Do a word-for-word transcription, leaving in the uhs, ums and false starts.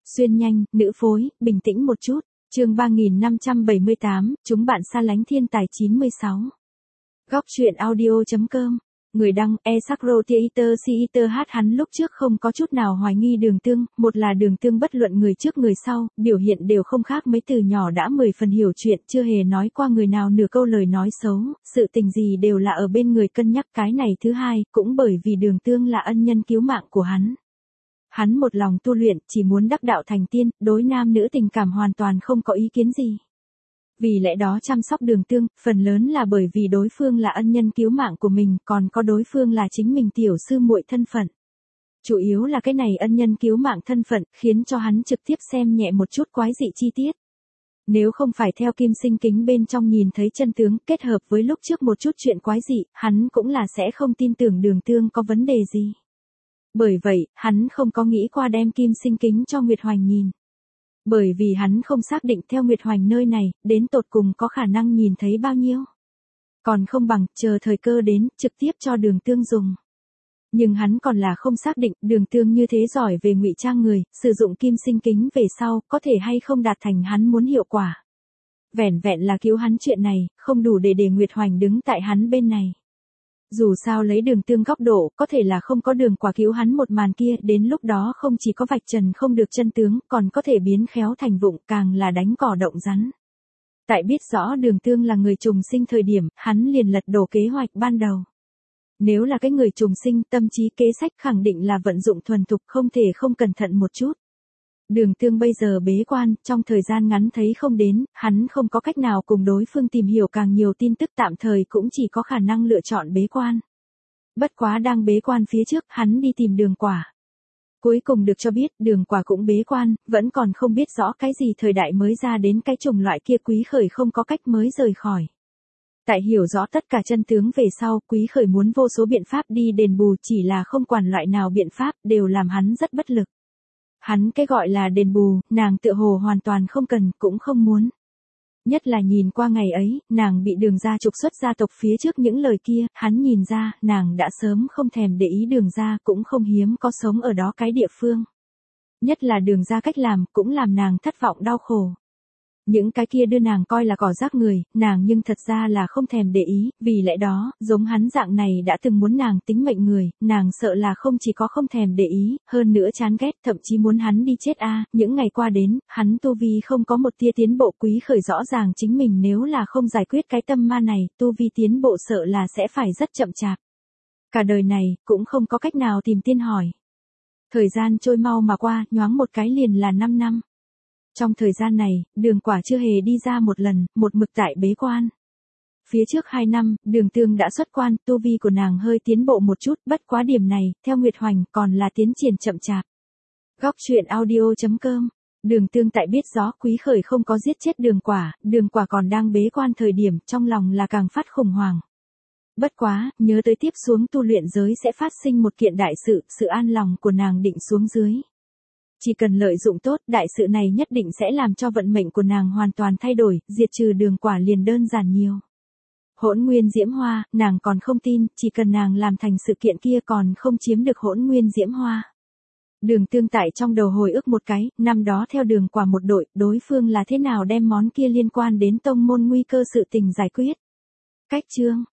Xuyên nhanh, nữ phối, bình tĩnh một chút. Chương ba nghìn năm trăm bảy mươi tám, chúng bạn xa lánh thiên tài chín mươi sáu. Góc truyện audio.com. Người đăng, Esakro Theater Theater hát hắn lúc trước không có chút nào hoài nghi Đường Tương, một là Đường Tương bất luận người trước người sau, biểu hiện đều không khác mấy từ nhỏ đã mười phần hiểu chuyện, chưa hề nói qua người nào nửa câu lời nói xấu, sự tình gì đều là ở bên người cân nhắc. Cái này thứ hai, cũng bởi vì Đường Tương là ân nhân cứu mạng của hắn. Hắn một lòng tu luyện, chỉ muốn đắc đạo thành tiên, đối nam nữ tình cảm hoàn toàn không có ý kiến gì. Vì lẽ đó chăm sóc Đường Tương, phần lớn là bởi vì đối phương là ân nhân cứu mạng của mình, còn có đối phương là chính mình tiểu sư muội thân phận. Chủ yếu là cái này ân nhân cứu mạng thân phận, khiến cho hắn trực tiếp xem nhẹ một chút quái dị chi tiết. Nếu không phải theo kim sinh kính bên trong nhìn thấy chân tướng, kết hợp với lúc trước một chút chuyện quái dị, hắn cũng là sẽ không tin tưởng Đường Tương có vấn đề gì. Bởi vậy, hắn không có nghĩ qua đem kim sinh kính cho Nguyệt Hoành nhìn. Bởi vì hắn không xác định theo Nguyệt Hoành nơi này, đến tột cùng có khả năng nhìn thấy bao nhiêu. Còn không bằng, chờ thời cơ đến, trực tiếp cho Đường Tương dùng. Nhưng hắn còn là không xác định, Đường Tương như thế giỏi về ngụy trang người, sử dụng kim sinh kính về sau, có thể hay không đạt thành hắn muốn hiệu quả. Vẻn vẹn là cứu hắn chuyện này, không đủ để để Nguyệt Hoành đứng tại hắn bên này. Dù sao lấy Đường Tương góc độ, có thể là không có Đường Quả cứu hắn một màn kia, đến lúc đó không chỉ có vạch trần không được chân tướng, còn có thể biến khéo thành vụng, càng là đánh cỏ động rắn. Tại biết rõ Đường Tương là người trùng sinh thời điểm, hắn liền lật đổ kế hoạch ban đầu. Nếu là cái người trùng sinh, tâm trí kế sách khẳng định là vận dụng thuần thục, không thể không cẩn thận một chút. Đường Tương bây giờ bế quan, trong thời gian ngắn thấy không đến, hắn không có cách nào cùng đối phương tìm hiểu càng nhiều tin tức, tạm thời cũng chỉ có khả năng lựa chọn bế quan. Bất quá đang bế quan phía trước, hắn đi tìm Đường Quả. Cuối cùng được cho biết, Đường Quả cũng bế quan, vẫn còn không biết rõ cái gì thời đại mới ra đến cái chủng loại kia Quý Khởi không có cách mới rời khỏi. Tại hiểu rõ tất cả chân tướng về sau, Quý Khởi muốn vô số biện pháp đi đền bù, chỉ là không quản loại nào biện pháp, đều làm hắn rất bất lực. Hắn cái gọi là đền bù, nàng tựa hồ hoàn toàn không cần, cũng không muốn. Nhất là nhìn qua ngày ấy, nàng bị Đường gia trục xuất gia tộc phía trước những lời kia, hắn nhìn ra, nàng đã sớm không thèm để ý Đường gia, cũng không hiếm có sống ở đó cái địa phương. Nhất là Đường gia cách làm, cũng làm nàng thất vọng đau khổ. Những cái kia đưa nàng coi là cỏ rác người, nàng nhưng thật ra là không thèm để ý, vì lẽ đó, giống hắn dạng này đã từng muốn nàng tính mệnh người, nàng sợ là không chỉ có không thèm để ý, hơn nữa chán ghét, thậm chí muốn hắn đi chết a. Những ngày qua đến, hắn tu vi không có một tia tiến bộ. Quý Khởi rõ ràng chính mình nếu là không giải quyết cái tâm ma này, tu vi tiến bộ sợ là sẽ phải rất chậm chạp. Cả đời này, cũng không có cách nào tìm tiên hỏi. Thời gian trôi mau mà qua, nhoáng một cái liền là năm năm. Trong thời gian này, Đường Quả chưa hề đi ra một lần, một mực tại bế quan. Phía trước hai năm, Đường Tương đã xuất quan, tu vi của nàng hơi tiến bộ một chút, bất quá điểm này, theo Nguyệt Hoành, còn là tiến triển chậm chạp. Góc truyện audio.com. Đường Tương tại biết rõ Quý Khởi không có giết chết Đường Quả, Đường Quả còn đang bế quan thời điểm, trong lòng là càng phát khủng hoảng. Bất quá, nhớ tới tiếp xuống tu luyện giới sẽ phát sinh một kiện đại sự, sự an lòng của nàng định xuống dưới. Chỉ cần lợi dụng tốt, đại sự này nhất định sẽ làm cho vận mệnh của nàng hoàn toàn thay đổi, diệt trừ Đường Quả liền đơn giản nhiều. Hỗn nguyên diễm hoa, nàng còn không tin, chỉ cần nàng làm thành sự kiện kia còn không chiếm được hỗn nguyên diễm hoa. Đường Tương tại trong đầu hồi ức một cái, năm đó theo Đường Quả một đội, đối phương là thế nào đem món kia liên quan đến tông môn nguy cơ sự tình giải quyết. Cách chương,